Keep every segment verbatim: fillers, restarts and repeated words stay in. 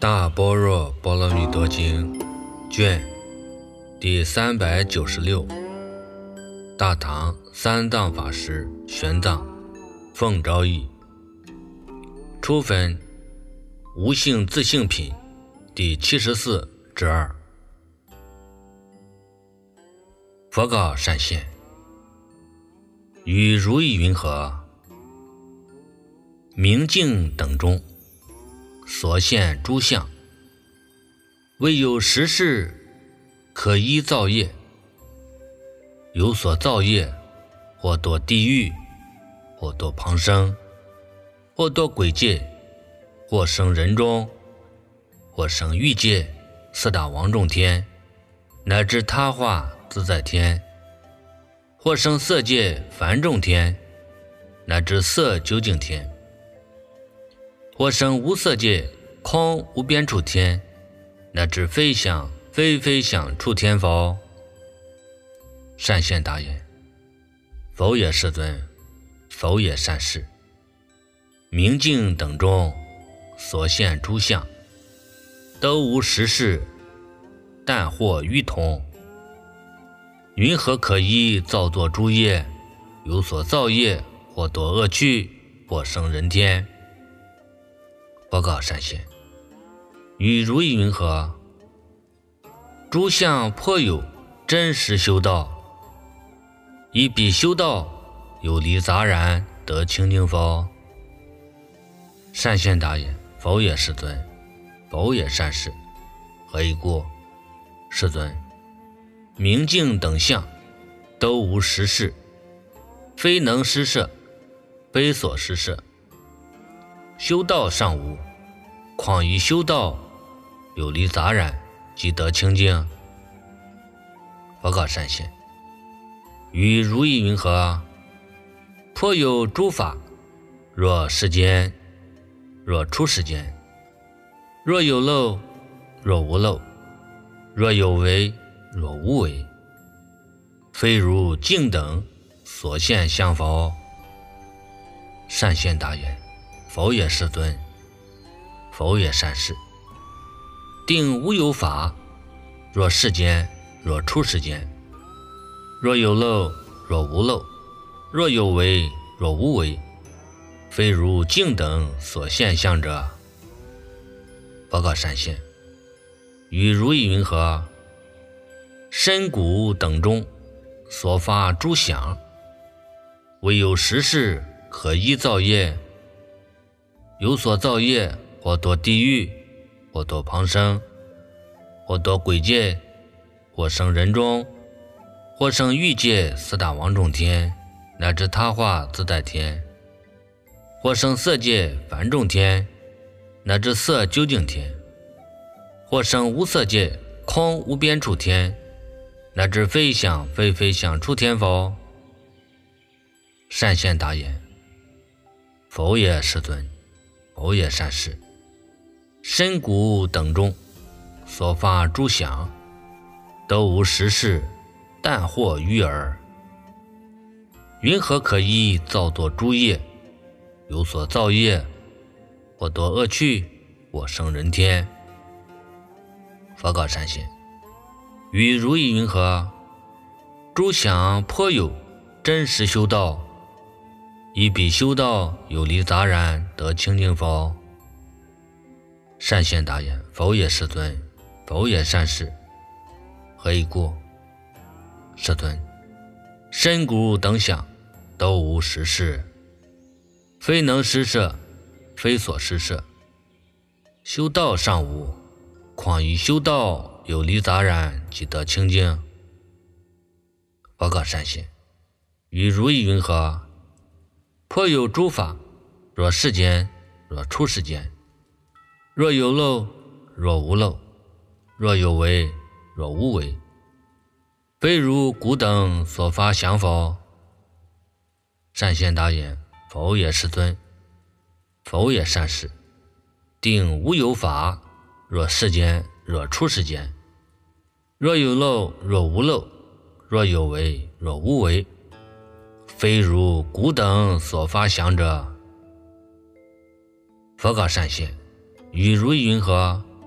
大般若波罗蜜多经卷第三百九十六，大唐三藏法师玄奘奉诏译，初分无性自性品第七十四之二。佛告善现，与如意云何？明镜等中所现诸相，未有实事可依造业，有所造业，或堕地狱，或堕旁生，或堕鬼界，或生人中，或生欲界、四大王众天，乃至他化自在天，或生色界梵众天，乃至色究竟天，或生无色界空无边处天，乃至非想非非想处天否？善现答言：否也，世尊，否也，善士。明镜等中所现诸相，都无实事，但或愚通。云何可依造作诸业？有所造业，或堕恶趣，或生人天。佛告善现，与如意云何？诸相颇有真实修道，以彼修道有离杂染，得清净否？善现答言：否也，世尊，否也，善士。何以故？世尊，明镜等相都无实事，非能施设，非所施设。修道尚无，况于修道有离杂染，即得清净？佛告善现，与如意云何？颇有诸法，若世间，若出世间，若有漏，若无漏，若有为，若无为，非如镜等所现相否？善现答言：否也，世尊，否也，善士。定无有法，若世间，若出世间，若有漏，若无漏，若有为，若无为，非如镜等所现相者。佛告善现，与如意云何？身骨等中所发诸想，唯有实事可依造业，有所造业，或堕地狱，或堕旁生，或堕鬼界，或生人中，或生欲界四大王众天，乃至他化自在天，或生色界梵众天，乃至色究竟天，或生无色界空无边处天，乃至非想非非想处天否？善现答言：否也，世尊，否也，善士。身骨等中所发诸想，都无实事，但或愚耳。云何可依造作诸业？有所造业，或堕恶趣，或生人天。佛告善现，与如意云何？诸想颇有真实修道，以彼修道有离杂染，得清净否？善现答言：否也，世尊，否也，善士。何以故？世尊，身骨等想都无实事，非能施设，非所施设。修道尚无，况于修道有离杂染，即得清净？佛告善现，与如意云何？颇有诸法，若世间，若出世间，若有漏，若无漏，若有为，若无为，非如古等所发想否？善现答言：否也，世尊，否也，善士。定无有法，若世间，若出世间，若有漏，若无漏，若有为，若无为，非如古等所发想者。佛告善现，与如意云何？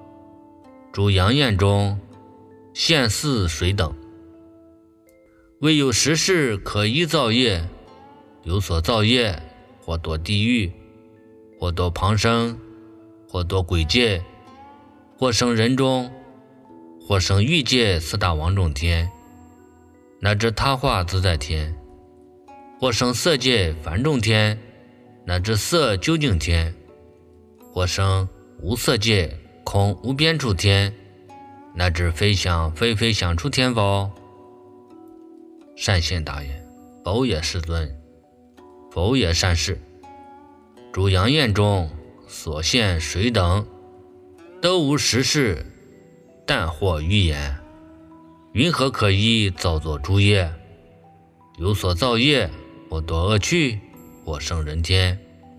诸阳焰中，现似水等。未有实事可依造业，有所造业，或堕地狱，或堕旁生，或堕鬼界，或生人中，或生欲界四大王种天，乃至他化自在天，或生色界梵众天，乃至色究竟天，或生无色界空无边处天，乃至非想非非想处天否？善现大言，否也世尊，否也善士。诸阳焰中所现水等，都无实事，但或欲言，云何可依造作诸业？有所造业，或堕恶趣，或生人天。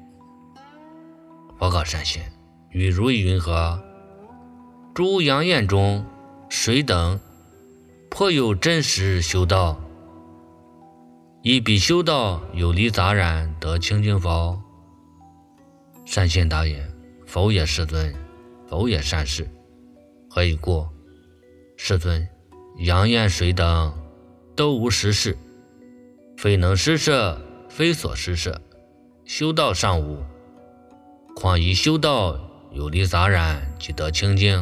佛告善现，与如意云何？诸阳焰中水等，颇有真实修道，以彼修道有离杂染，得清净否？善现答言，否也世尊，否也善士。何以故？世尊，阳焰水等都无实事，非能施设，非所施设，修道尚无，况以修道有离杂染，即得清净。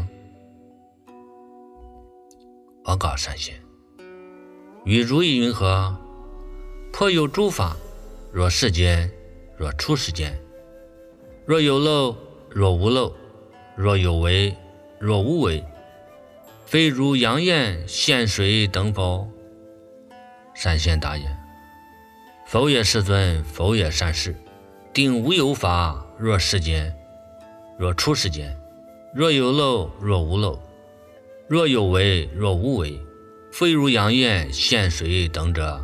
佛告善现，与如意云何？颇有诸法，若世间，若出世间，若有漏，若无漏，若有为，若无为，非如阳焰现水等否？善现答言，否也世尊，否也善士。定无有法，若世间，若出世间，若有漏，若无漏，若有为，若无为，非如阳焰现水等者。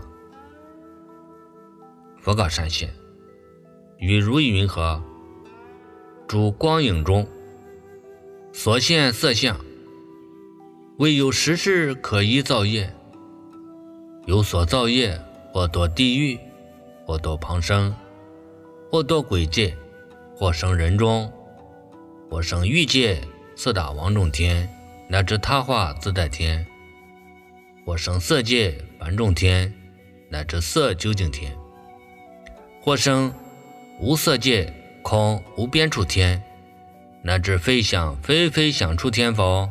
佛告善现，与如意云何？诸光影中所现色相，未有实事可依造业，有所造业，或堕地狱，或堕旁生，或堕鬼界，或生人中，或生欲界四大王种天，乃至他化自在天，或生色界梵众天，乃至色究竟天，或生无色界空无边处天，乃至非想非非想处天否？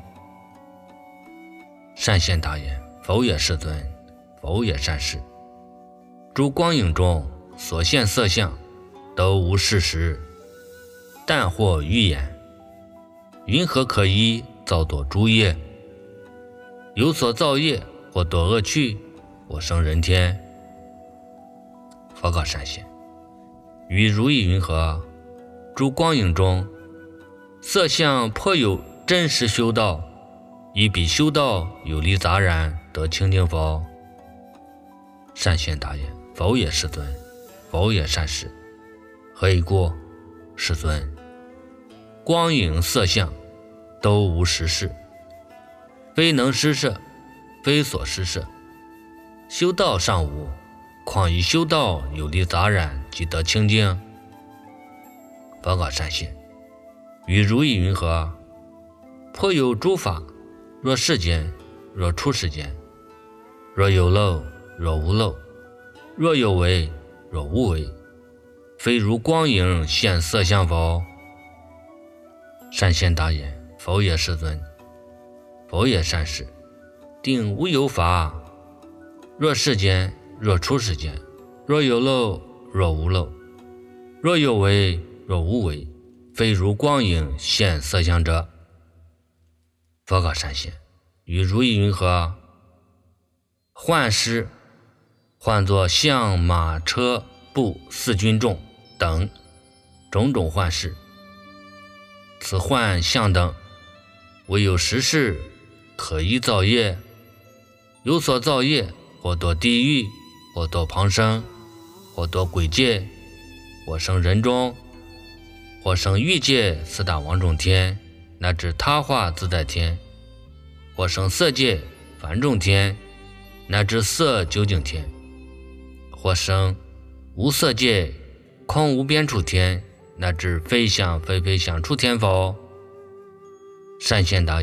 善现答言，否也世尊，否也善士。诸光影中所现色相，都无事实，但或欲言，云何可依造作诸业？有所造业，或堕恶趣，或生人天。佛告善现，与如意云何？诸光影中色相颇有真实修道，以彼修道有离杂染，得清净否？善现答言，否也世尊，否也善士。何以故？世尊，光影色相都无实事，非能施设，非所施设，修道尚无，况以修道有离杂染，即得清净。佛告善现，与如意云何？颇有诸法，若世间，若出世间，若有漏，若无漏，若有为，若无为，非如光影现色相否？善现答言，否也世尊，否也善士。定无有法，若世间，若出世间，若有漏，若无漏，若有为，若无为，非如光影现色相者。佛告善现，与如意云何？幻师唤作象马车步四军众等种种幻事，此幻象等唯有实事可依造业，有所造业，或堕地狱，或堕旁生，或堕鬼界，或生人中，或生欲界四大王种天，乃至他化自在天，或生色界梵众天，乃至色究竟天，或生无色界空无边处天，乃至非想非非想处天否？善现答言，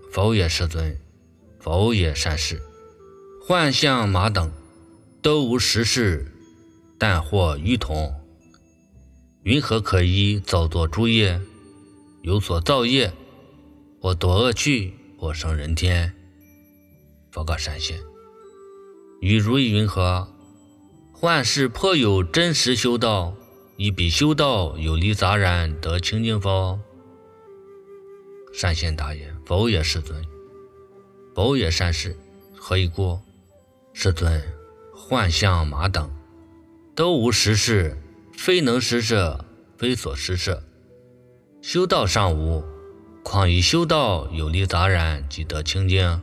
否也世尊，否也善士。幻象马等都无实事，但或愚同。云何可依造作诸业？有所造业，或堕恶趣，或生人天。佛告善现：于如意云何？幻世颇有真实修道，以彼修道有离杂染，得清净否？善现答言：否也世尊，否也善士。何以故？世尊，幻象马等都无实事，非能施设，非所施设。修道尚无，况以修道有离杂染，即得清净。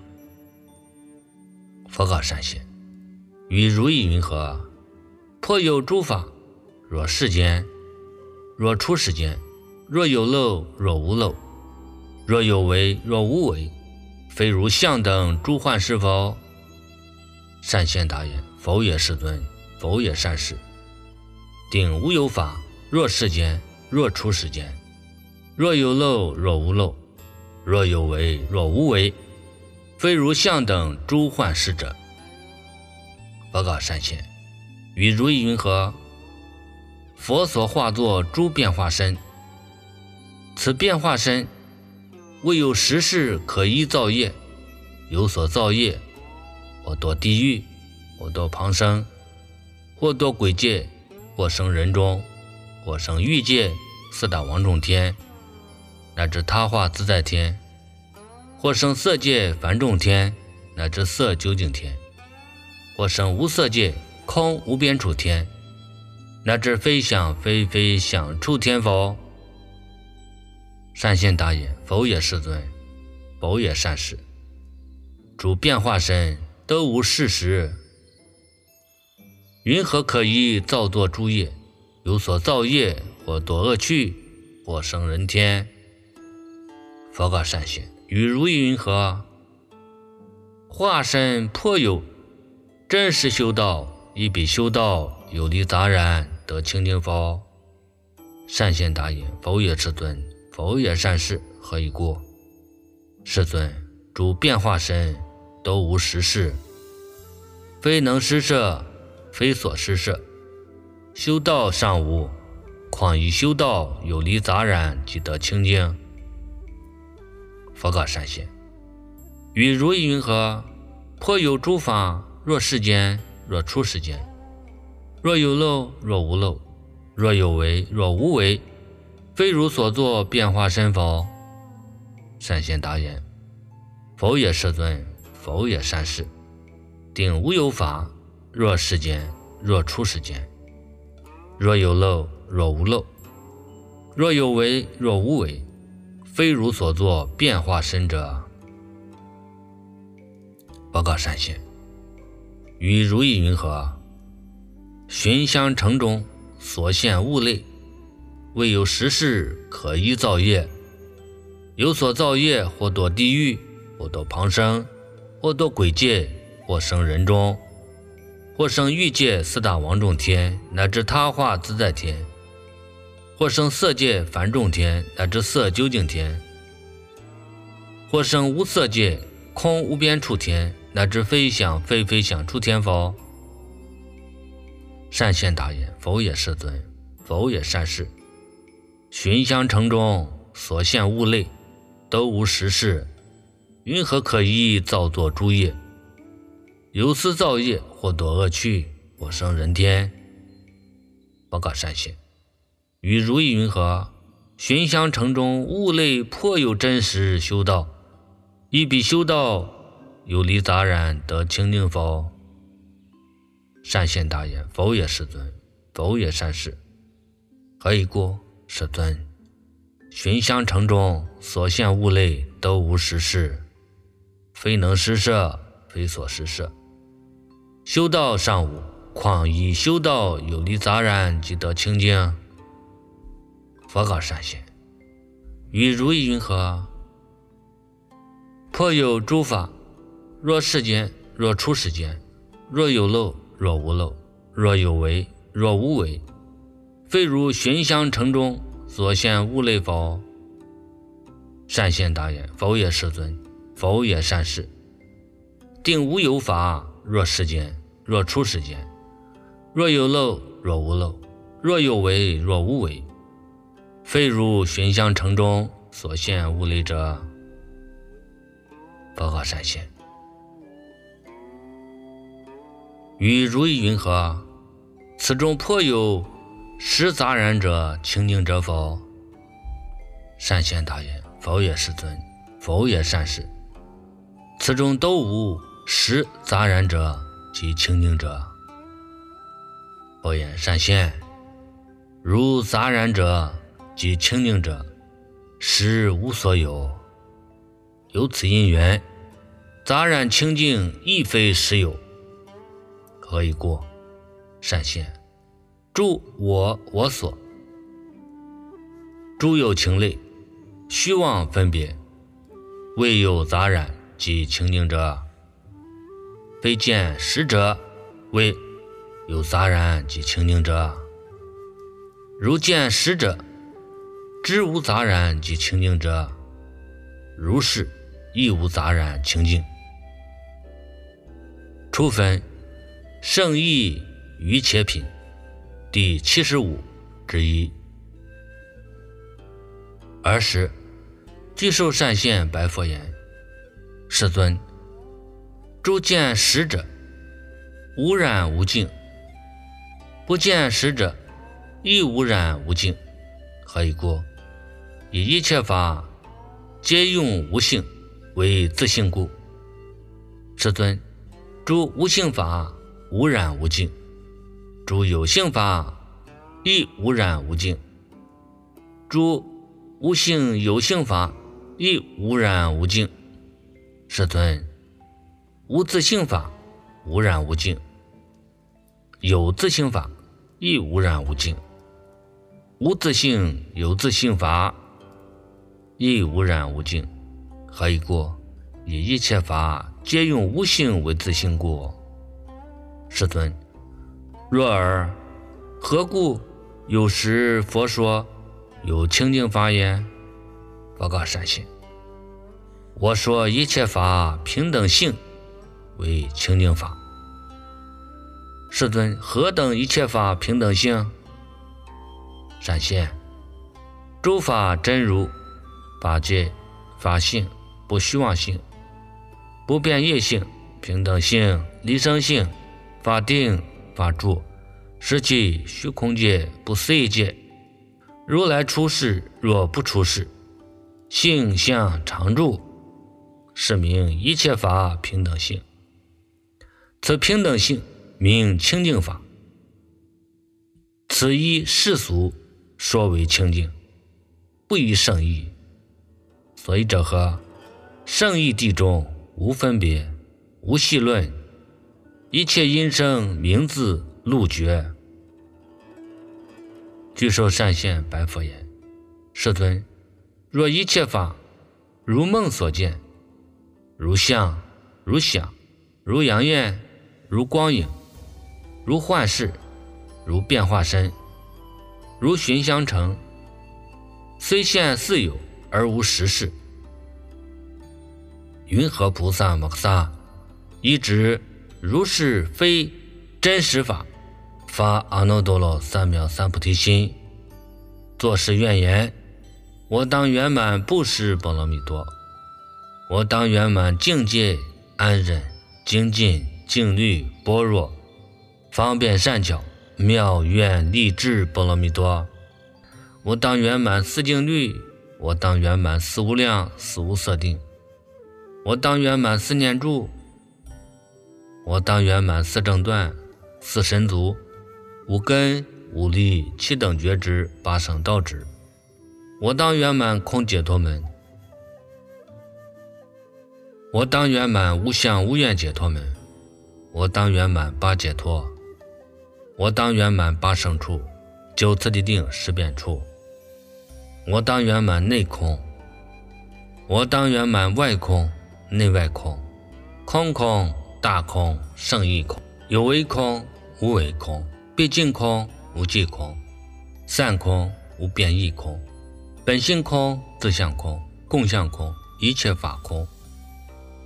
佛告善现：于如意云何？颇有诸法，若世间，若出世间，若有漏，若无漏，若有为，若无为，非如相等诸幻是否？善现答言：否也世尊，否也善士。定无有法，若世间，若出世间，若有漏，若无漏，若有为，若无为，非如相等诸幻是者。佛告善现：于如意云何？佛所化作诸变化身，此变化身未有实事可依造业，有所造业，或堕地狱，或堕旁生，或堕鬼界，或生人中，或生欲界、四大王众天，乃至他化自在天，或生色界梵众天，乃至色究竟天，或生无色界空无边处天，乃至非想非非想处天否？善现答言：否也世尊，否也善士。诸变化身都无事实，云何可依造作诸业？有所造业，或堕恶趣，或生人天。佛告善现：于如意云何？化身颇有真实修道，以彼修道有离杂染，得清净否？善现答言：否也世尊，否也善士。何以故？世尊，诸变化身都无实事，非能施设，非所施设。修道尚无，况以修道有离杂染，即得清净。佛告善现：于如意云何？颇有诸法，若世间，若出世间，若有漏，若无漏，若有为，若无为，非如所作变化身否？善现答言：否也世尊，否也善士。定无有法，若世间，若出世间，若有漏，若无漏，若有为，若无为，非如所作变化身者。佛告善现：于如意云何？寻香城中所现物类，未有实事可依造业，有所造业，或堕地狱，或堕旁生，或堕鬼界，或生人中，或生欲界四大王众天，乃至他化自在天，或生色界梵众天，乃至色究竟天，或生无色界空无边处天，乃至非想非非想处天否？善现答言：否也世尊，否也善士。寻香城中所现物类，都无实事，云何可依造作诸业？有私造业，或堕恶趣，或生人天。佛告善现：于如意云何？寻香城中物类颇有真实修道，以彼修道有离杂染，得清净否？善现答言：否也世尊，否也善士。何以故？世尊，寻香城中所现物类都无实事，非能施设，非所施设。修道尚无，况以修道有离杂染，即得清净。佛告善现：于如意云何？颇有诸法，若世间，若出世间，若有漏，若无漏，若有为，若无为，非如寻香城中所现物类否？善现答言：否也世尊， 否也善事。定无有法，若世间，若出世间；若有漏，若无漏；若有为，若无为。非如寻香城中所现无类者。报告善现，与如意云何？此中颇有识杂然者，清净者否？善现答言：否也，世尊，否也，善事。此中都无识杂然者及清净者。报言：善现，如杂然者及清净者，实无所有。有此因缘，杂然清净亦非实有。何以故？善现，诸我我所，诸有情类，虚妄分别，未有杂然及清净者。非见实者，为有杂然及清净者。如见实者，知无杂然及清净者，如是亦无杂然清净。初分圣义于且品第七十五之一。尔时具受善现白佛言：世尊，诸见实者，无染无净；不见实者，亦无染无净。何以故？以一切法皆用无性为自性故。世尊，诸无性法无染无净，诸有性法亦无染无净，诸无性有性法亦无染无净。世尊，无自性法无染无净，有自性法亦无染无净，无自性有自性法亦无染无净。何以故？以一切法皆用无性为自性故。世尊，若尔，何故有时佛说有清净法言？报告善现，我说一切法平等性为清净法。世尊，何等一切法平等性？善现，诸法真如，法界、法性、不虚妄性、不变业性、平等性、离生性、法定、法住、实际、虚空界、不思议界，如来出世若不出世，性相常住，是名一切法平等性。此平等性名清净法。此一世俗说为清净，不以圣义。所以者何？圣义地中无分别，无细论，一切音声名字路觉。具受善现白佛言：世尊，若一切法如梦所见，如相，如想，如阳焰，如光影，如幻视，如变化身，如寻香城，虽现似有而无实事。云何菩萨摩诃萨依止如是非真实法，发阿耨多罗三藐三菩提心，作是愿言：我当圆满布施波罗蜜多，我当圆满境界安忍精进静虑般若方便善巧妙愿力智波罗蜜多，我当圆满四静虑，我当圆满四无量四无色定，我当圆满四念住，我当圆满四正断四神足五根五力七等觉知八圣道知，我当圆满空解脱门，我当圆满无相无愿解脱门，我当圆满八解脱，我当圆满八圣处九次第定十变处，我当圆满内空，我当圆满外空内外空，空空大空圣义空，有为空无为空，毕竟空无际空，散空无变异空，本性空自相空共相空一切法空，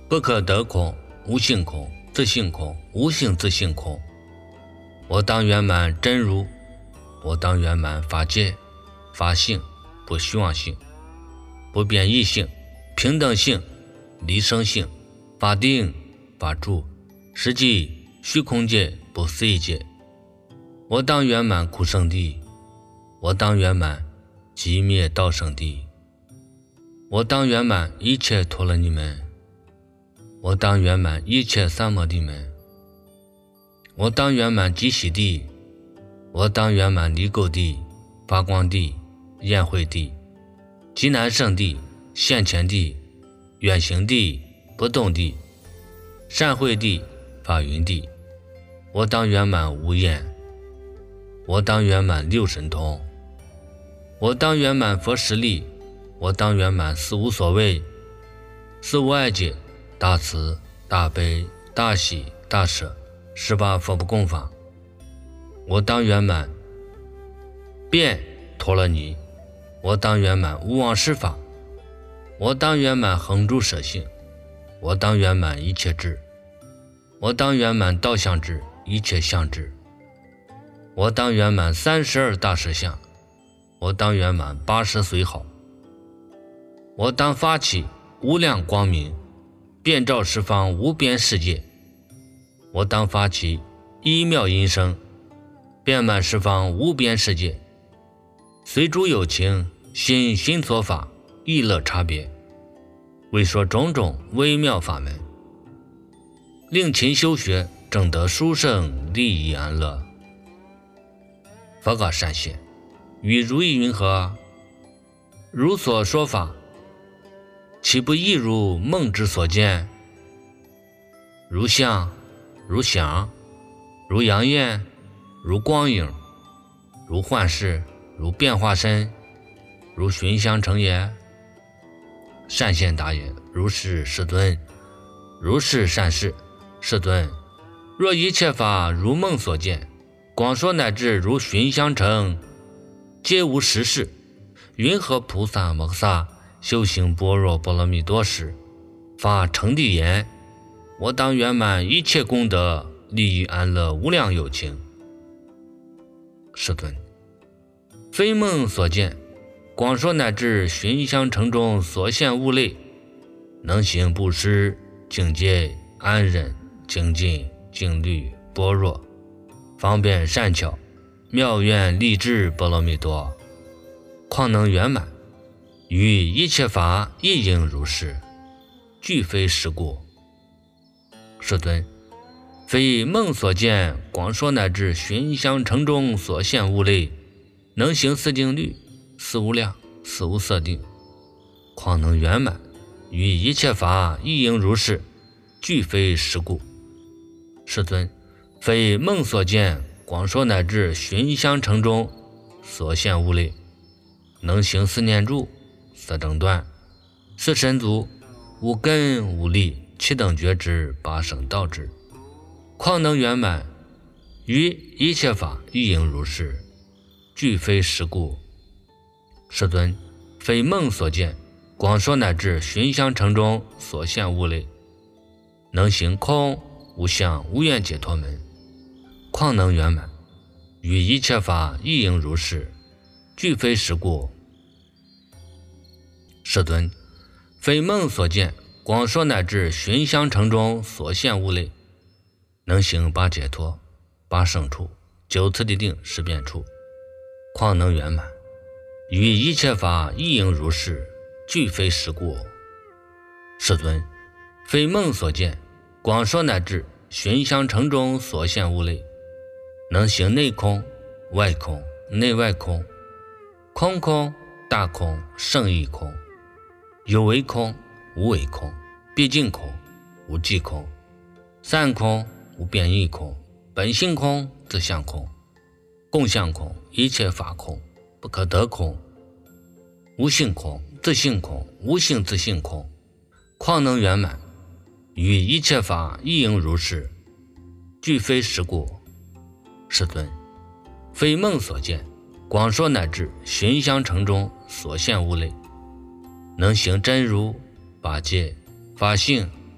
不可得空，无性空，自性空，无性自性空。我当圆满真如，我当圆满法界，法性，不虚妄性，不变异性，平等性，离生性，法定，法住，实际，虚空界，不思议界。我当圆满苦圣地，我当圆满寂灭道圣地，我当圆满一切陀罗尼门，我当圆满一切三摩地门，我当圆满极喜地，我当圆满离垢地、发光地、宴会地、极难胜地、现前地、远行地、不动地、善会地、法云地。我当圆满无厌，我当圆满六神通，我当圆满佛实力，我当圆满四无所谓、四无碍解、大慈、大悲、大喜、大舍，十八佛不共法。我当圆满遍陀罗尼，我当圆满无妄施法，我当圆满恒住舍性，我当圆满一切智，我当圆满道相智，一切相智，我当圆满三十二大实相，我当圆满八十随好，我当发起无量光明，遍照十方无边世界，我当发起一妙音声，遍满十方无边世界，随诸有情心心所法，意乐差别，为说种种微妙法门，令勤修学，正得殊胜利益安乐。佛告善现，与如意云何？如所说法，岂不亦如梦之所见？如相，如响，如阳焰，如光影，如幻视，如变化身，如寻香成也。善现答言：如是世尊，如是善事。世尊，若一切法如梦所见，广说乃至如寻香成，皆无实事，云何菩萨摩诃萨修行般若波罗蜜多时，发成地言：我当圆满一切功德，利益安乐无量有情。世尊，非梦所见，广说乃至寻香城中所现物类，能行布施、境界、安忍、精进、静虑、般若，方便善巧，妙愿力智波罗蜜多，况能圆满？于一切法亦应如是，俱非实故。世尊，非梦所见，广说乃至寻香城中所现物类，能行四定律、四无量、四无色定，况能圆满？于一切法亦应如是，俱非实故。世尊，非梦所见，广说乃至寻香城中所现物类，能行四念住、四等断、四神足、五根五力、七等觉知、八圣道智，况能圆满？于一切法亦应如是，俱非实故。世尊，非梦所见，广说乃至寻香城中所现物类，能行空无相无愿解脱门，况能圆满？于一切法亦应如是，俱非实故。世尊，非梦所见，广说乃至寻香城中所现物类，能行八解脱、八胜处、九次第定、十变处，况能圆满？于一切法亦应如是，俱非实故。世尊，非梦所见，广说乃至寻香城中所现物类，能行内空、外空、内外空、空空、大空、胜义空、有为空、无为空、毕竟空、无际空、散空、无变异空、本性空、自相空、共相空、一切法空、不可得空、无性空、自性空、无性自性空，况能圆满？于一切法亦应如是，俱非实故。世尊，非梦所见，广说乃至寻香城中所现物类，能行真如、法界、法性、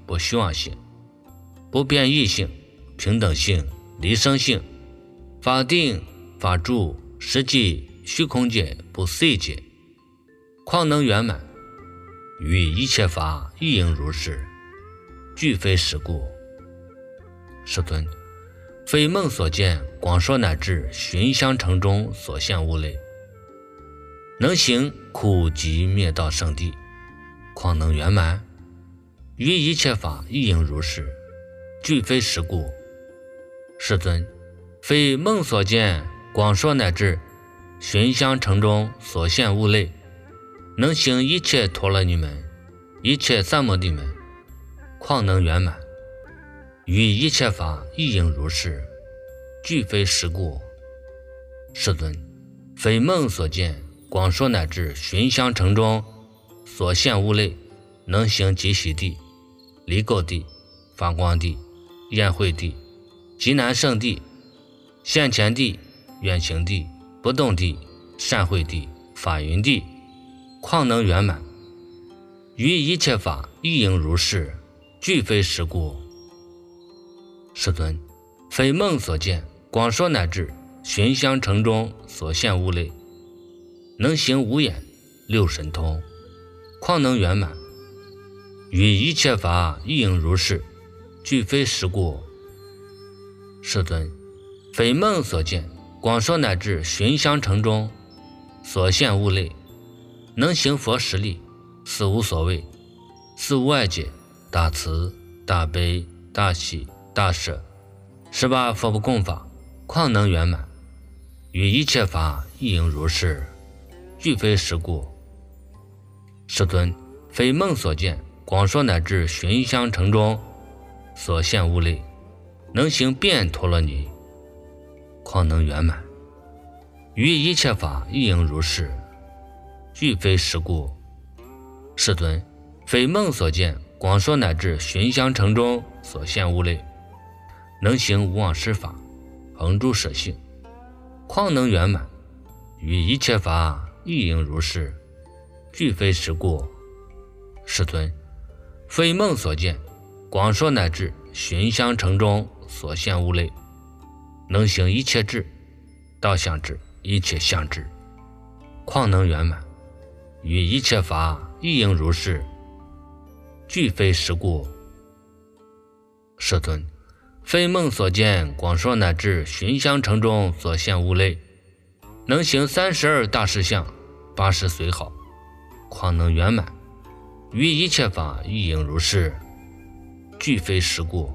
不虚妄性，不变异性，平等性，离生性，法定、法住、实际、虚空界、不随界，况能圆满，于一切法亦应如是，俱非实故。世尊，非梦所见，广说乃至寻香城中所现物类，能行苦集灭道圣地，况能圆满，于一切法亦应如是，俱非实故。世尊，非梦所见，广说乃至寻香城中所现物类，能行一切陀罗尼门，一切三摩地门，况能圆满，于一切法亦应如是，俱非实故。世尊，非梦所见，广说乃至寻香城中所现物类，能行极喜地、离垢地、发光地、宴会地、极难胜地、现前地、远行地、不动地、善会地、法云地，况能圆满，于一切法亦应如是，俱非实故。世尊，非梦所见，广说乃至寻香城中所现物类，能行五眼、六神通，况能圆满，于一切法亦应如是，俱非实故。世尊，非梦所见，广说乃至寻香城中所现物类，能行佛实力，四无所谓，四无碍解，大慈、大悲、大喜、大舍，十八佛不共法，况能圆满，于一切法亦应如是，俱非实故。世尊，非梦所见，广说乃至寻香城中所现物类，能行遍陀罗尼，况能圆满，于一切法亦应如是，俱非实故。世尊，非梦所见，广说乃至寻香城中所现物类，能行无妄施法，恒诸舍性，况能圆满，于一切法亦应如是，俱非实故。世尊，非梦所见，广说乃至寻香城中所现物类，能行一切智、道相智、一切相智，况能圆满，于一切法亦应如是，俱非实故。世尊，非梦所见，广说乃至寻香城中所现物类，能行三十二大事相、八十随好，况能圆满，于一切法亦应如是，俱非实故。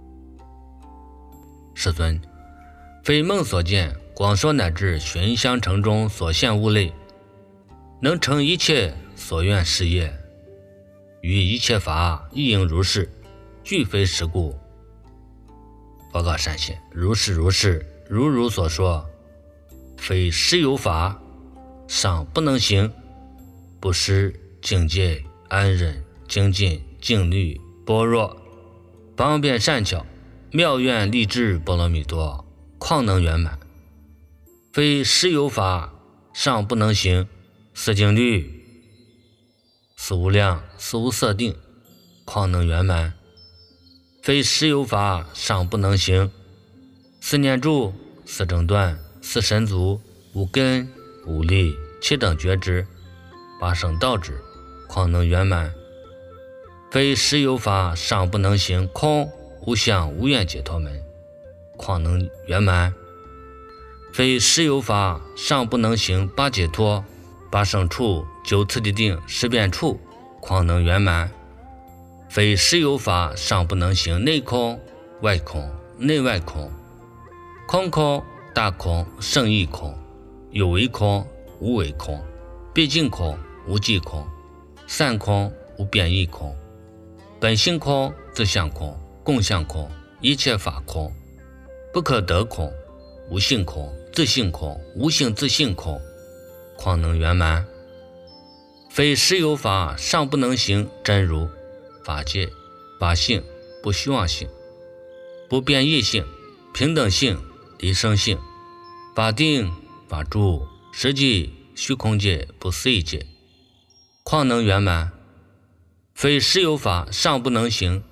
世尊，非梦所见，广说乃至寻香城中所现物类，能成一切所愿事业，于一切法亦应如是，俱非实故。报告善贤，如是如是，如如所说，非实有法，尚不能行，不施、境界、安忍、精进、静虑、般若、方便善巧、妙愿力智波罗蜜多，况能圆满。非实有法，尚不能行，四静虑、四无量、四无色定，况能圆满。非实有法，尚不能行，四念住、四正断、四神足、五根、五力、七等觉知、八圣道智，况能圆满。非实有法，尚不能行空、无相、无愿解脱门，况能圆满。非实有法，尚不能行八解脱、八圣处、九次第定、十变处，况能圆满。非实有法，尚不能行内空、外空、内外空、空空、大空、胜义空、有为空、无为空、毕竟空、无际空、散空、无变异空、本性空、自相空、共相空、一切法空、不可得空、无性空、自性空、无性自性空，况能圆满。非实有法，尚不能行真如、法界、法性、不虚妄性、不变异性、平等性、离生性、法定、法住、实际、虚空界、不随界，况能圆满。非实有法，尚不能行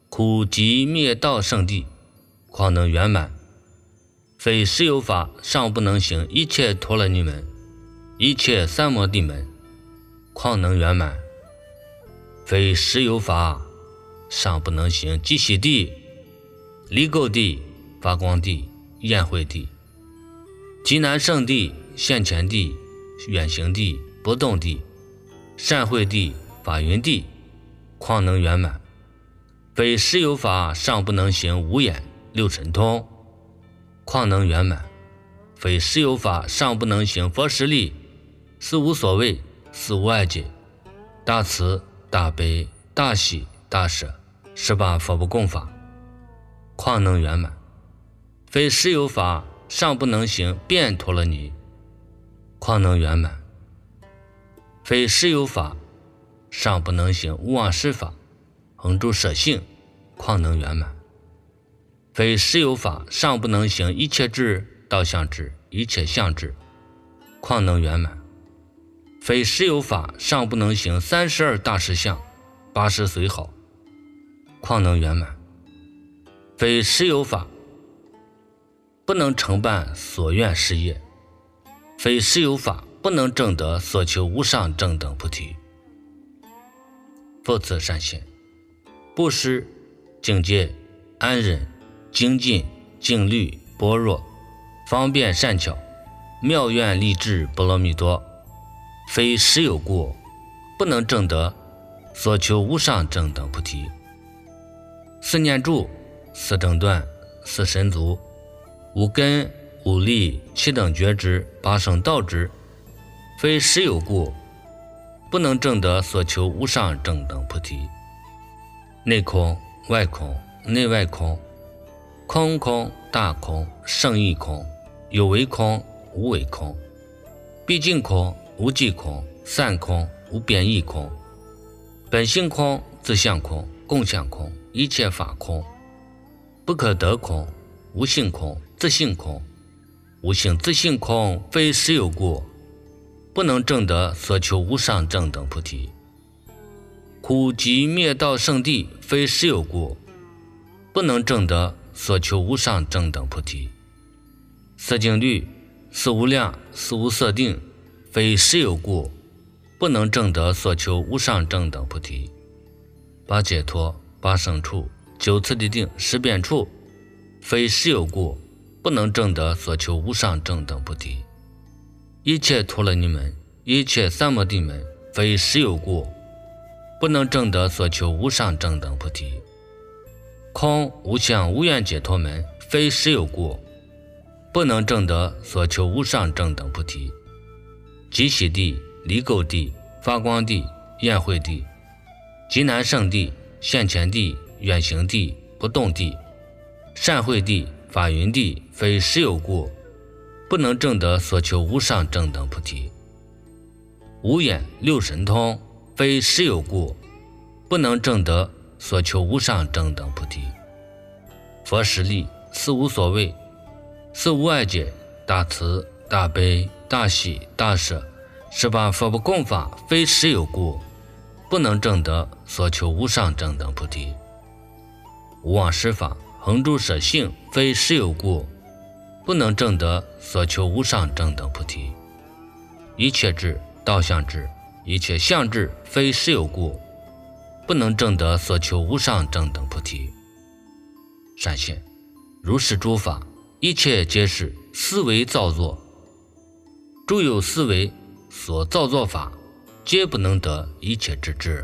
苦集灭道圣地，况能圆满？非实有法，尚不能行一切陀罗尼门，一切三摩地门，况能圆满？非实有法，尚不能行极喜地、离垢地、发光地、焰慧地、极难胜地、现前地、远行地、不动地、善慧地、法云地，况能圆满？非实有法，尚不能行五眼六神通，况能圆满？非实有法，尚不能行佛实力、四无所谓、四无碍解、大慈大悲大喜大舍十八佛不共法，况能圆满？非实有法，尚不能行变陀罗尼，况能圆满？非实有法，尚不能行无妄施法、恒住舍性，况能圆满？非实有法，尚不能行一切智、道相智、一切相智，况能圆满？非实有法，尚不能行三十二大实相、八十随好，况能圆满？非实有法，不能承办所愿事业；非实有法，不能证得所求无上正等菩提。复次善现，布施、境界、安忍、精进、静虑、般若、方便善巧、妙愿力智波罗蜜多，非实有故，不能证得所求无上正等菩提。四念住、四正断、四神足、五根、五力、七等觉知、八圣道知，非实有故，不能证得所求无上正等菩提。内空、外空、内外空、空空、大空、胜义空、有为空、无为空、毕竟空、无际空、散空、无变异空、本性空、自相空、共相空、一切法空、不可得空、无性空、自性空、无性自性空，非实有故，不能证得所求无上正等菩提。苦集灭道圣地，非实有故，不能证得所求无上正等菩提。四境律、四无量、四无色定，非实有故，不能证得所求无上正等菩提。八解脱、八胜处、九次第定、十遍处，非实有故，不能证得所求无上正等菩提。一切陀罗尼门，一切三摩地门，非实有故，不能证得所求无上正等菩提。空无相无愿解脱门，非实有故，不能证得所求无上正等菩提。极喜地、离垢地、发光地、焰慧地、极难胜地、现前地、远行地、不动地、善慧地、法云地，非实有故，不能证得所求无上正等菩提。五眼六神通，非实有故，不能证得所求无上正等菩提。佛实力、四无所谓、四无碍解、大慈大悲大喜大舍十八佛不共法，非实有故，不能证得所求无上正等菩提。无妄施法、恒住舍性，非实有故，不能证得所求无上正等菩提。一切智、道相智、一切相智，非实有故，不能证得所求无上正等菩提。善现，如是诸法，一切皆是思维造作，诸有思维所造作法，皆不能得一切之智。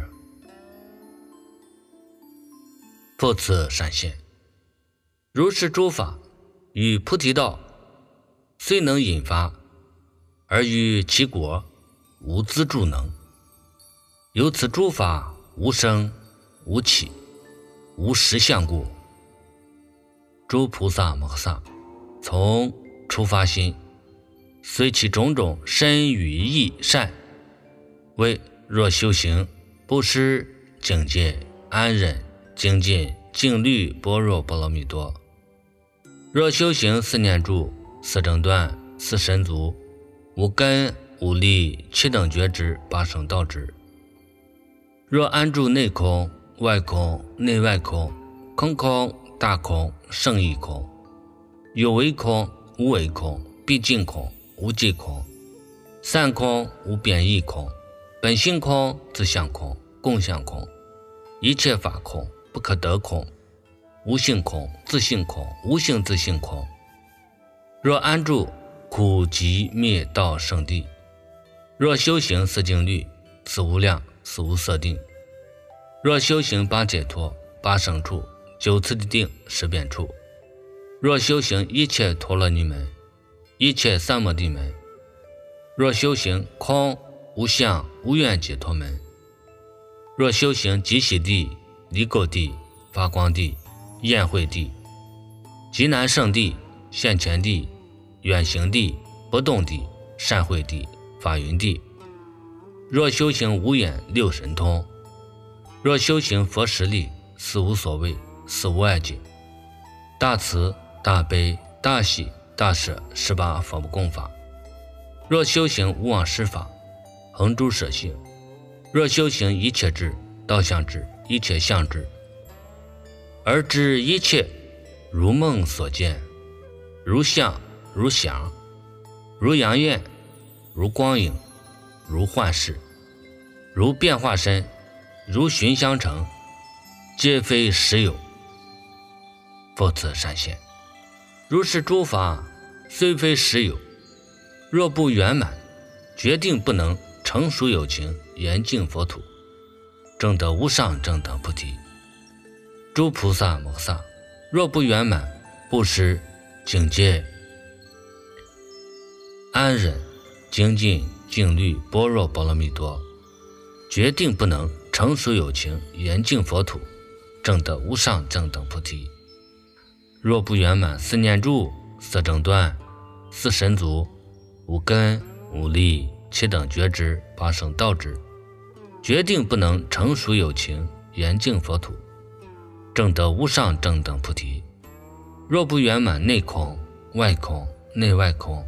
复次善现，如是诸法与菩提道虽能引发，而与其果无资助能。由此诸法无生无起无实相故，诸菩萨摩诃萨从初发心，随其种种身语意善，为若修行布施、境界、安忍、精进、静虑、般若波罗蜜多，若修行四念住、四正断、四神足、五根、五力、七等觉知、八圣道知，若安住内空、外空、内外空、 空空大空胜义空，有为空无为空，毕竟空无际空，散空无变异空，本性空自相空，共相空，一切法空不可得空，无性空自性空，无性自性空。若安住苦集灭道圣地，若修行四静虑，此无量此无色定，若修行八解脱八胜处，九次第定十变处，若修行一切陀罗尼门，一切三摩地门，若修行空无相无愿解脱门，若修行极喜地离垢地发光地宴会地极难胜地现前地远行地不动地善会地法云地，若修行无眼六神通，若修行佛实力四无所谓四无碍境，大慈大悲大喜大舍十八佛不共法，若修行无妄施法恒诸舍性，若修行一切智道相智一切相智，而知一切如梦所见，如相如想如阳焰如光影如幻视如变化身如寻相成，皆非实有，复此善现。如是诸法虽非实有，若不圆满，决定不能成熟有情严净佛土，证得无上正等菩提。诸菩萨摩萨若不圆满，布施警戒安忍精进静虑般若波罗蜜多，决定不能成熟有情严净佛土，证得无上正等菩提。若不圆满四念住四正断四神足五根五力七等觉知八圣道智，决定不能成熟有情严净佛土，证得无上正等菩提。若不圆满内空外空内外空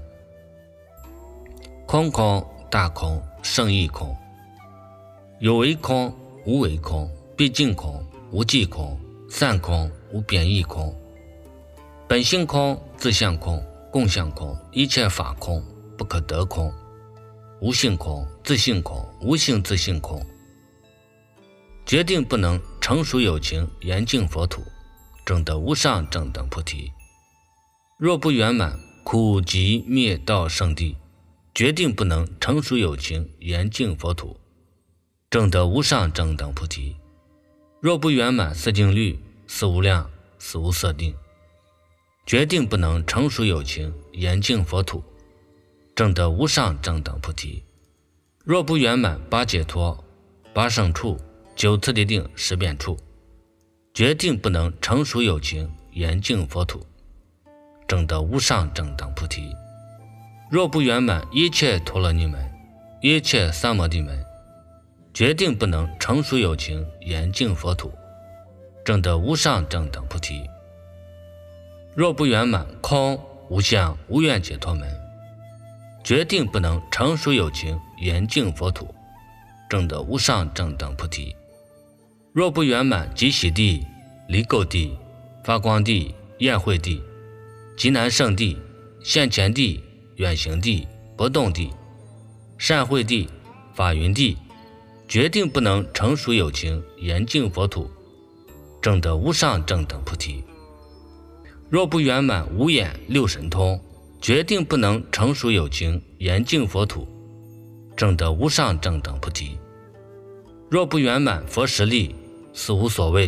空空大空胜义空，有为空无为空毕竟空无际空散空无变异空，本性空自相空共相空，一切法空不可得空，无性空自性空无性自性空，决定不能成熟有情严净佛土，证得无上正等菩提。若不圆满苦集灭道圣地，决定不能成熟有情严净佛土，证得无上正等菩提。若不圆满四静虑四无量四无色定，决定不能成熟有情严净佛土，证得无上正等菩提。若不圆满八解脱八胜处九次第定十变处，决定不能成熟有情严净佛土，证得无上正等菩提。若不圆满一切陀罗尼门一切三摩地门，决定不能成熟有情严净佛土，证得无上正等菩提。若不圆满空无相无愿解脱门，决定不能成熟有情严净佛土，证得无上正等菩提。若不圆满极喜地离垢地发光地宴会地极难胜地现前地远行地不动地善会地法云地，决定不能成熟有情严净佛土，证得无上正等菩提。若不圆满无眼六神通，决定不能成熟有情严净佛土，证得无上正等菩提。若不圆满佛实力四无所谓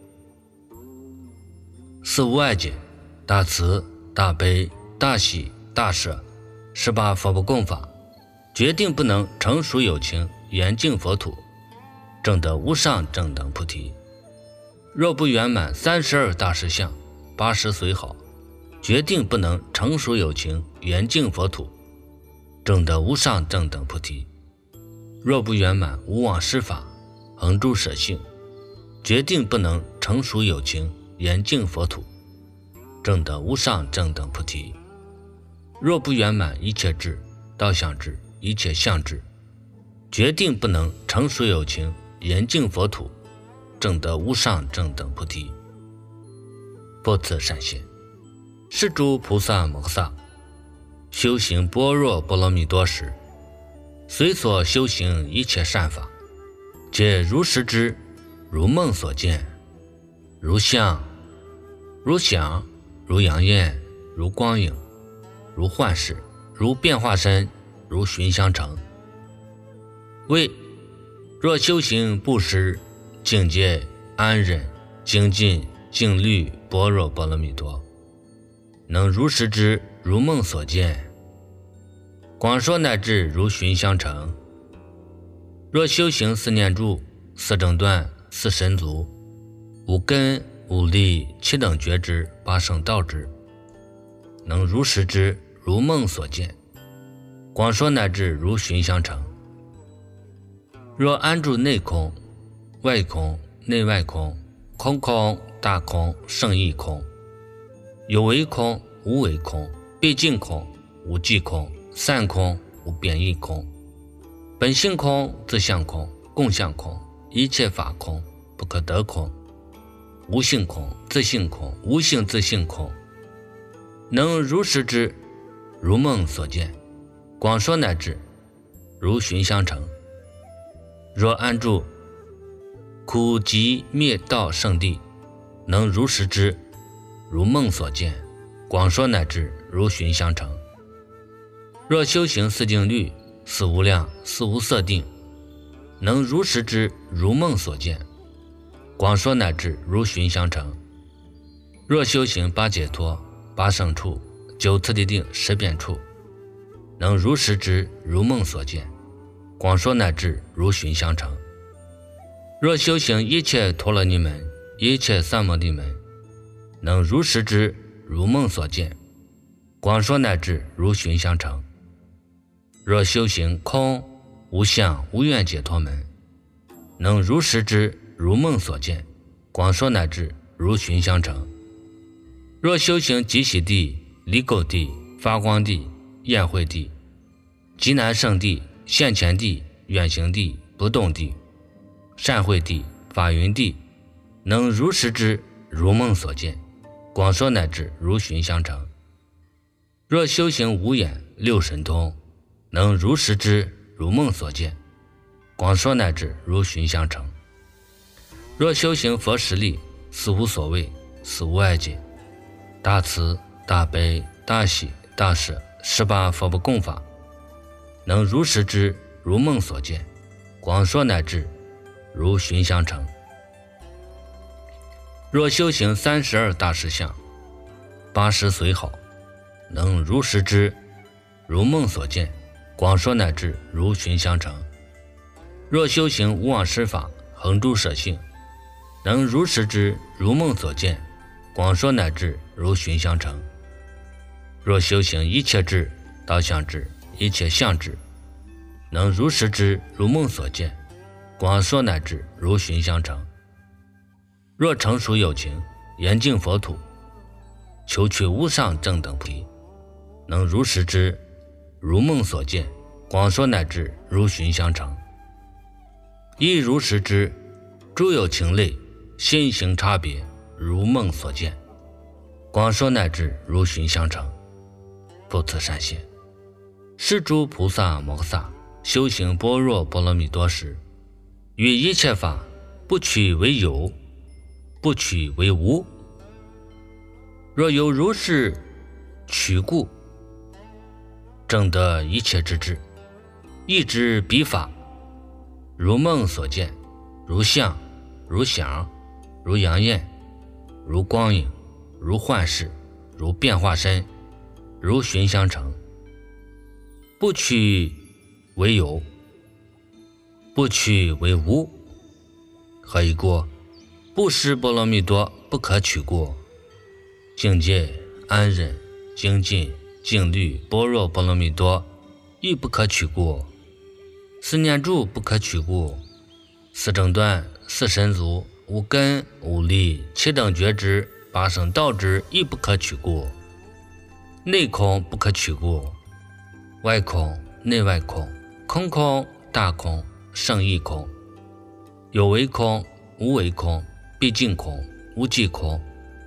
四无碍境，大慈大悲大喜大舍十八佛不共法，决定不能成熟有情严净佛土，证得无上正等菩提。若不圆满三十二大实相八十随好，决定不能成熟有情严净佛土，证得无上正等菩提。若不圆满无妄施法恒诸舍性，决定不能成熟有情严净佛土，证得无上正等菩提。若不圆满一切智道相智一切相智，决定不能成熟有情严净佛土，证得无上正等菩提。 不辞善行。是诸菩萨摩诃萨修行般若波罗蜜多时，随所修行一切善法，皆如实知，如梦所见，如相，如想，如阳焰，如光影，如幻视，如变化身，如寻香成。谓若修行布施、境界、安忍、精进、静虑般若波罗蜜多，能如实知，如梦所见，广说乃至如寻香成。若修行四念住、四正断、四神足、五根、五力、七等觉知、八圣道知，能如实知，如梦所见，广说乃至如寻香成。若安住内空、外空、内外空、空空、大空、圣义空，有为空、无为空、毕竟空、无际空、散空、无变异空、本性空、自相空、共相空、一切法空、不可得空、无性空、自性空、无性自性空，能如实知，如梦所见，广说乃至如寻香成。若安住苦集灭道圣地，能如实知，如梦所见，广说乃至如寻香成。若修行四静虑、四无量、四无色定，能如实知，如梦所见，广说乃至如寻香成。若修行八解脱、八胜处、九次第定、十遍处，能如实知，如梦所见，广说乃至如寻香成。若修行一切陀罗尼门、一切三摩地门，能如实知，如梦所见，广说乃至如寻香成。若修行空、无相、无愿解脱门，能如实知，如梦所见，广说乃至如寻香成。若修行极喜地、离垢地、发光地、宴会地、极难胜地、现前地、远行地、不动地、善会地、法云地，能如实知，如梦所见，广说乃至如寻香成。若修行无眼、六神通，能如实知，如梦所见，广说乃至如寻香成。若修行佛实力、四无所谓、四无碍解、大慈、大悲、大喜、大舍十八佛不共法，能如实知，如梦所见，广说乃至如寻香成。若修行三十二大实相、八十随好，能如实知，如梦所见，广说乃至如寻香成。若修行无妄施法、恒诸舍性，能如实知，如梦所见，广说乃至如寻香成。若修行一切智、道相智、一切相智，能如实知，如梦所见，广说乃至如寻香成。若成熟有情，严净佛土，求取无上正等菩提，能如实知，如梦所见，广说乃至如寻香成。亦如实知，诸有情类，心行差别，如梦所见，广说乃至如寻香成。不辞善行。是诸菩萨摩诃萨修行般若波罗蜜多时，于一切法不取为有，不取为无。若有如是取故，证得一切之智，亦知彼法如梦所见，如相，如想，如阳焰，如光影，如幻视，如变化身，如寻香成。不取为有，不取为无。何以故？布施波罗蜜多不可取故。境界、安忍、精进、静虑般若波罗蜜多亦不可取故。四念住不可取故。四正断、四神足、五根、五力、七等觉知、八圣道知亦不可取故。内空不可取故。外空、内外空、空空、大空、圣义空、有为空、无为空、毕竟空、无际空、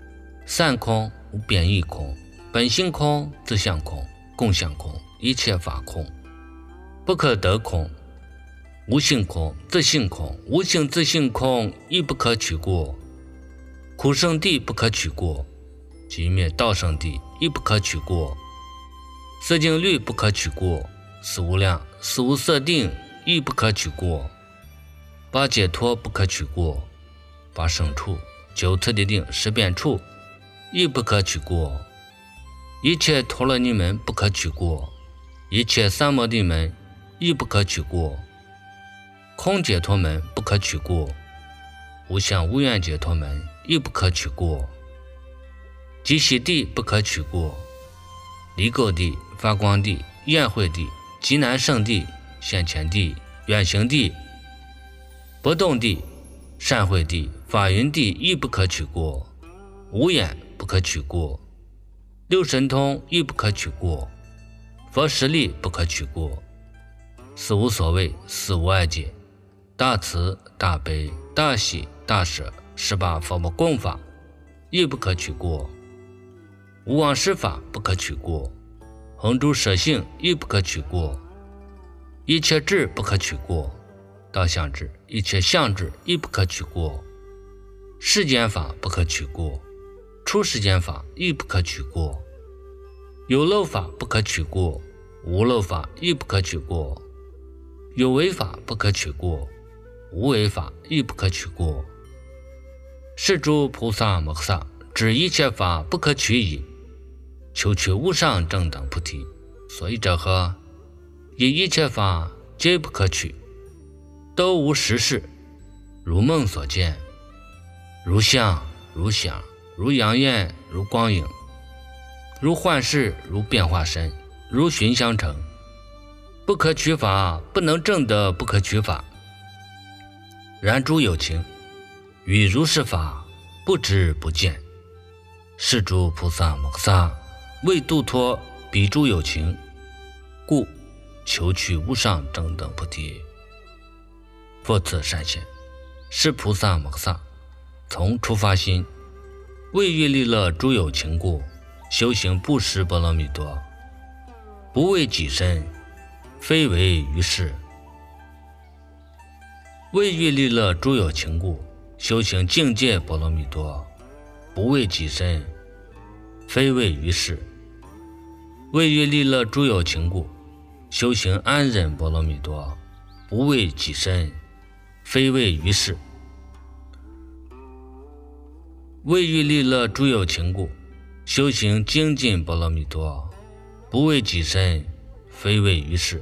散空无变异空，本性空，自相空，共相空，一切法空，不可得空，无性空，自性空，无性自性空，亦不可取过。苦圣地不可取过，寂灭道圣地亦不可取过。色境律不可取过，四无量、四无色定亦不可取过。八解脱不可取过，八圣处、九次第定、十遍处亦不可取过。一切陀罗尼门不可取过，一切三摩地门亦不可取过。空解脱门不可取过，无相无愿解脱门亦不可取过。极喜地不可取过，离垢地、发光地、宴会地、极难胜地、现前地、远行地、不动地、善会地、法云地亦不可取过。无眼不可取过，六神通亦不可取过，佛实力不可取过。四无所谓、四无碍解、大慈、大悲、大喜、大舍、十八佛宝供法亦不可取过。无妄施法不可取过，恒诸舍性亦不可取过。一切智不可取过，道相智、一切相智亦不可取过。世间法不可取过，出世间法亦不可取过。有漏法不可取过，无漏法亦不可取过。有为法不可取过，无为法亦不可取过。是诸菩萨摩诃萨指一切法不可取矣，求取无上正等菩提。所以者何？以一切法皆不可取，都无实事，如梦所见，如相，如想，如阳焰，如光影，如幻视，如变化身，如寻相成。不可取法，不能证得不可取法。然诸有情与如是法不知不见，是诸菩萨摩诃萨为度脱彼诸有情，故求取无上正等菩提。复次善现，是菩萨摩诃萨从初发心，为欲利乐诸有情故，修行布施波罗蜜多，不为己身，非为于世。为欲利乐诸有情故，修行境界波罗蜜多，不为己身，非为于世。为欲利乐诸有情故，修行安忍波罗蜜多，不为己身，非为于世。为欲利乐诸有情故，修行精进波罗蜜多，不为己身，非为于世。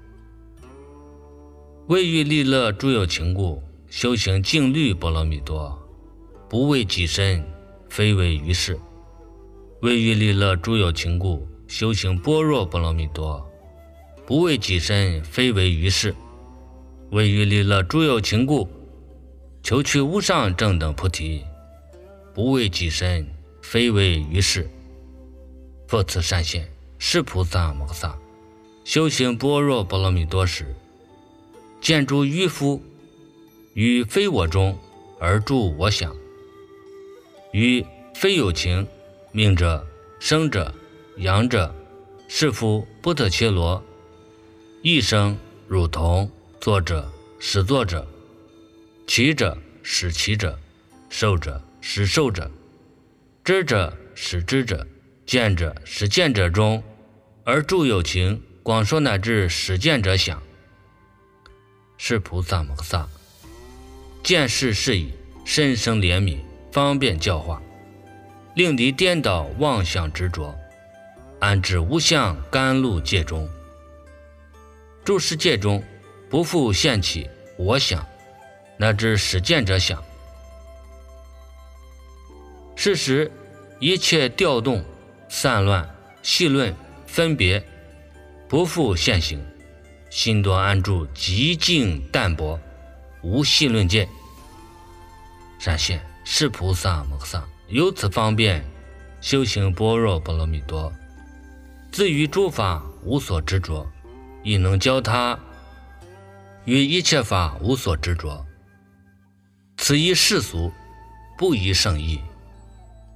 为欲利乐诸有情故，修行净律波罗蜜多，不为己身，非为于世。为欲利乐诸有情故，修行般若波罗蜜多，不为己身，非为于世。为欲利乐诸有情故，求取无上正等菩提，不为己身，非为于世。复次善现，是菩萨摩诃萨修行般若波罗蜜多时，见诸愚夫于非我中而著我想，于非有情命者、生者、阳者、士夫、波特切罗、异生、汝童、作者、使作者、骑者、使骑者、受者、使受者、知者、使知者、见者、使见者中，而著有情，广说乃至使见者想。是菩萨摩诃萨见事是以深生怜悯，方便教化，令离颠倒妄想执着，安置无相甘露界中。诸世界中不复现起我想，乃至使见者想。是时一切调动、散乱、细论、分别，不复现行，心多安住极静淡泊，无细论见。善现，是菩萨摩诃萨由此方便修行般若波罗蜜多，自于诸法无所执着，亦能教他于一切法无所执着。此一世俗，不宜圣意。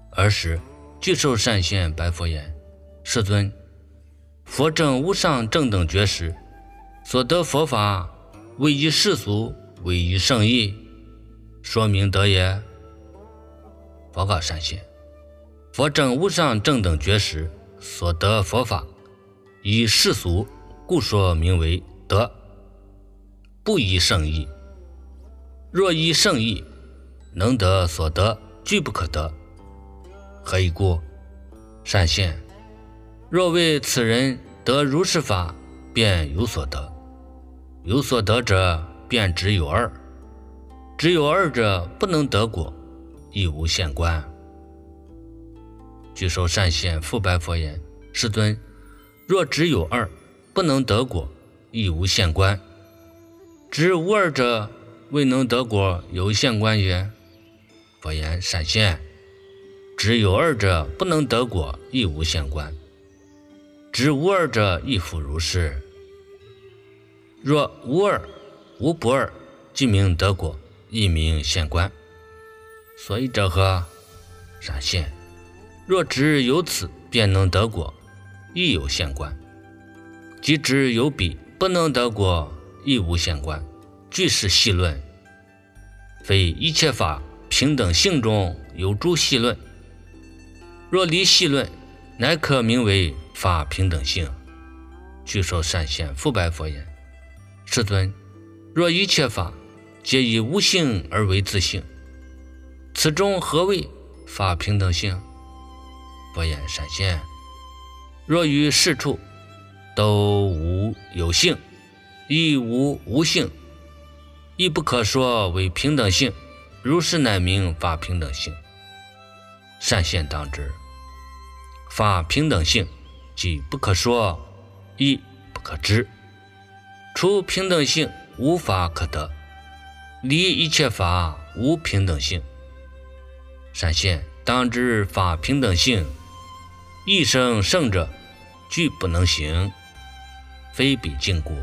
尔时具寿善现白佛言：世尊，佛证无上正等觉时，所得佛法为以世俗，为以圣义，说明得也。报告善现，佛证无上正等觉时，所得佛法以世俗，故说名为得，不以圣义。若以圣义，能得所得俱不可得。何以故？善现，若为此人得如是法，便有所得。有所得者，便只有二。只有二者，不能得果，亦无现观。具寿善现复白佛言：世尊，若只有二，不能得果，亦无现观。只无二者，未能得果，有现观也。佛言：善现，只有二者，不能得果，亦无现观。只无二者，亦复如是。若无二，无不二，即名得果，亦名现观。所以者何？善现，若只有此，便能得果，亦有现观；即只有彼，不能得果，亦无现观。俱是细论，非一切法平等性中有诸细论。若离细论，乃可名为法平等性。具寿善现复白佛言：世尊，若一切法皆以无性而为自性，此中何谓法平等性？佛言：善现，若于是处都无有性，亦无无性，亦不可说为平等性，如是乃名法平等性。善现当知，法平等性即不可说，亦不可知。除平等性，无法可得，离一切法无平等性。善现当知，法平等性，一生圣者俱不能行，非彼境故。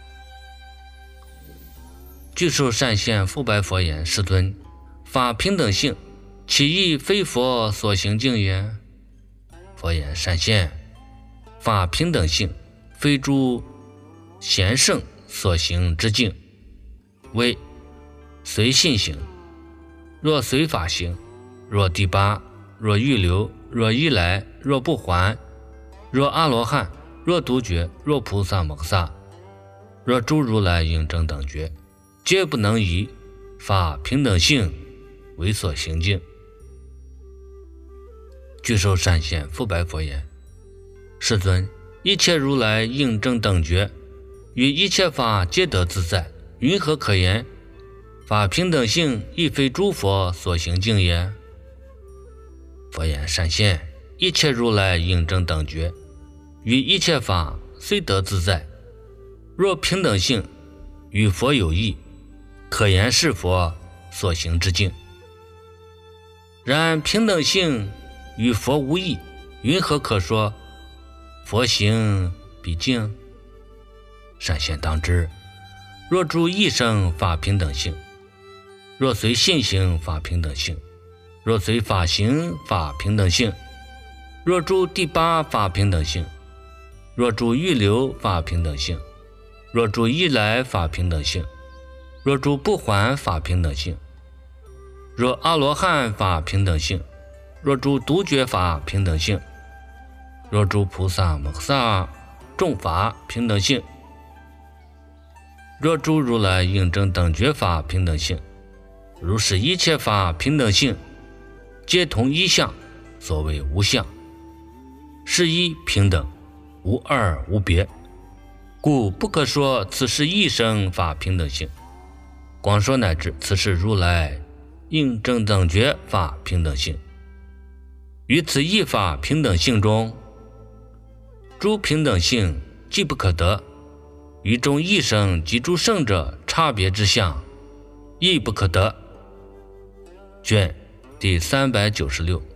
具寿善现复白佛言：世尊，法平等性，岂亦非佛所行境也？佛言：善现，法平等性，非诸贤圣所行之境，为随信行。若随法行，若第八，若预流，若依来，若不还，若阿罗汉，若独觉，若菩萨摩诃萨，若诸如来应正等觉，皆不能以法平等性为所行境。具寿善现复白佛言：世尊，一切如来应正等觉，与一切法皆得自在，云何可言？法平等性亦非诸佛所行境也。佛言：善现，一切如来应正等觉，与一切法虽得自在，若平等性与佛有异，可言是佛所行之境。然平等性与佛无异，云何可说佛行彼境？善现当知，若诸异生法平等性，若随信行法平等性，若随法行法平等性，若诸第八法平等性，若诸预流法平等性，若诸依来法平等性，若诸不还法平等性，若阿罗汉法平等性，若诸独觉法平等性，若诸菩萨摩诃萨众法平等性，若诸如来应正等觉法平等性，如是一切法平等性，皆同一相，所谓无相，是一平等，无二无别，故不可说此是一生法平等性，广说乃至此是如来应正等觉法平等性。于此一法平等性中，诸平等性既不可得，于中一生及诸圣者差别之相亦不可得。卷第三百九十六。